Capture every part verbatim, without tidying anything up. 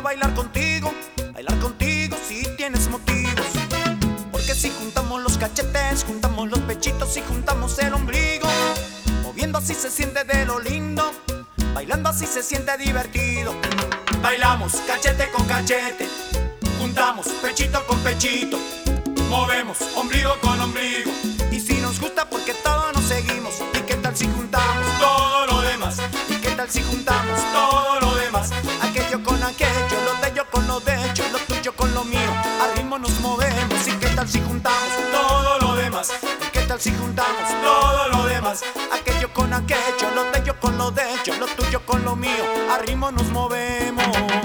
bailar contigo, bailar contigo si tienes motivos. Porque si juntamos los cachetes, juntamos los pechitos y juntamos el ombligo, moviendo así se siente de lo lindo, bailando así se siente divertido. Bailamos cachete con cachete, juntamos pechito con pechito, movemos ombligo con ombligo. Y si nos gusta porque todo nos seguimos, ¿y qué tal si juntamos todo lo demás? ¿Y qué tal si juntamos todo lo demás? Aquello con aquello, lo de yo con lo de ellos, lo tuyo con lo mío, al ritmo nos movemos. ¿Y qué tal si juntamos todo lo demás? ¿Y qué tal si juntamos todo lo demás? Aquello con aquello, lo de yo con lo de ellos, lo tuyo con lo mío, al ritmo nos movemos.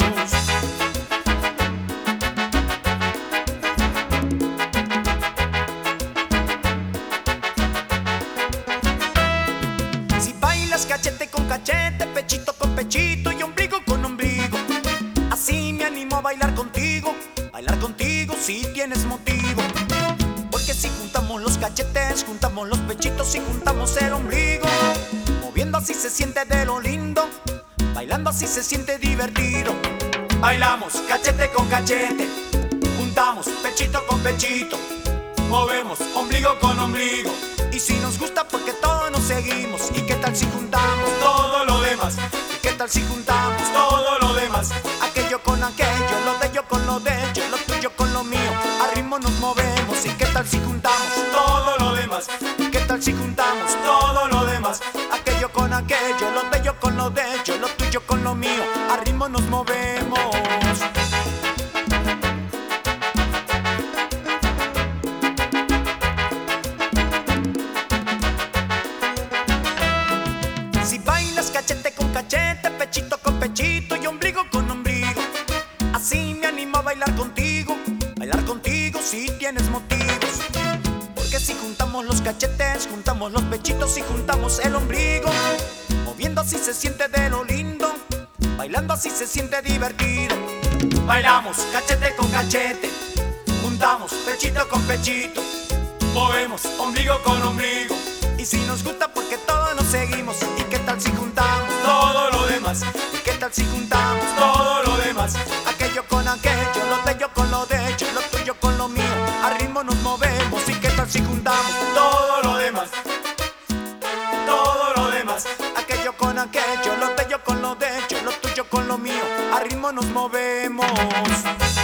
Cachete con cachete, pechito con pechito y ombligo con ombligo, así me animo a bailar contigo, bailar contigo si tienes motivo. Porque si juntamos los cachetes, juntamos los pechitos y juntamos el ombligo, moviendo así se siente de lo lindo, bailando así se siente divertido. Bailamos cachete con cachete, juntamos pechito con pechito, movemos ombligo con ombligo. Y si nos gusta porque todos nos seguimos, ¿y qué tal si juntamos todo lo demás? ¿Y qué tal si juntamos todo lo demás? Aquello con aquello, lo de yo con lo de ellos, lo tuyo con lo mío, al ritmo nos movemos. ¿Y qué tal si juntamos todo lo demás? ¿Y qué tal si juntamos todo lo demás? Aquello con aquello, lo de yo con lo de ellos, lo tuyo con lo mío, al ritmo nos movemos. Si bailas cachete con cachete, pechito con pechito y ombligo con ombligo, así me animo a bailar contigo, bailar contigo si tienes motivos. Porque si juntamos los cachetes, juntamos los pechitos y juntamos el ombligo, moviendo así se siente de lo lindo, bailando así se siente divertido. Bailamos cachete con cachete, juntamos pechito con pechito, movemos ombligo con ombligo. Y si nos gusta porque todos nos seguimos, ¿y qué tal si juntamos todo lo demás? ¿Y qué tal si juntamos todo lo demás? Aquello con aquello, lo de yo con lo de ellos, lo tuyo con lo mío, al ritmo nos movemos. ¿Y qué tal si juntamos todo lo demás? Todo lo demás, aquello con aquello, lo de yo con lo de ellos, lo tuyo con lo mío, al ritmo nos movemos.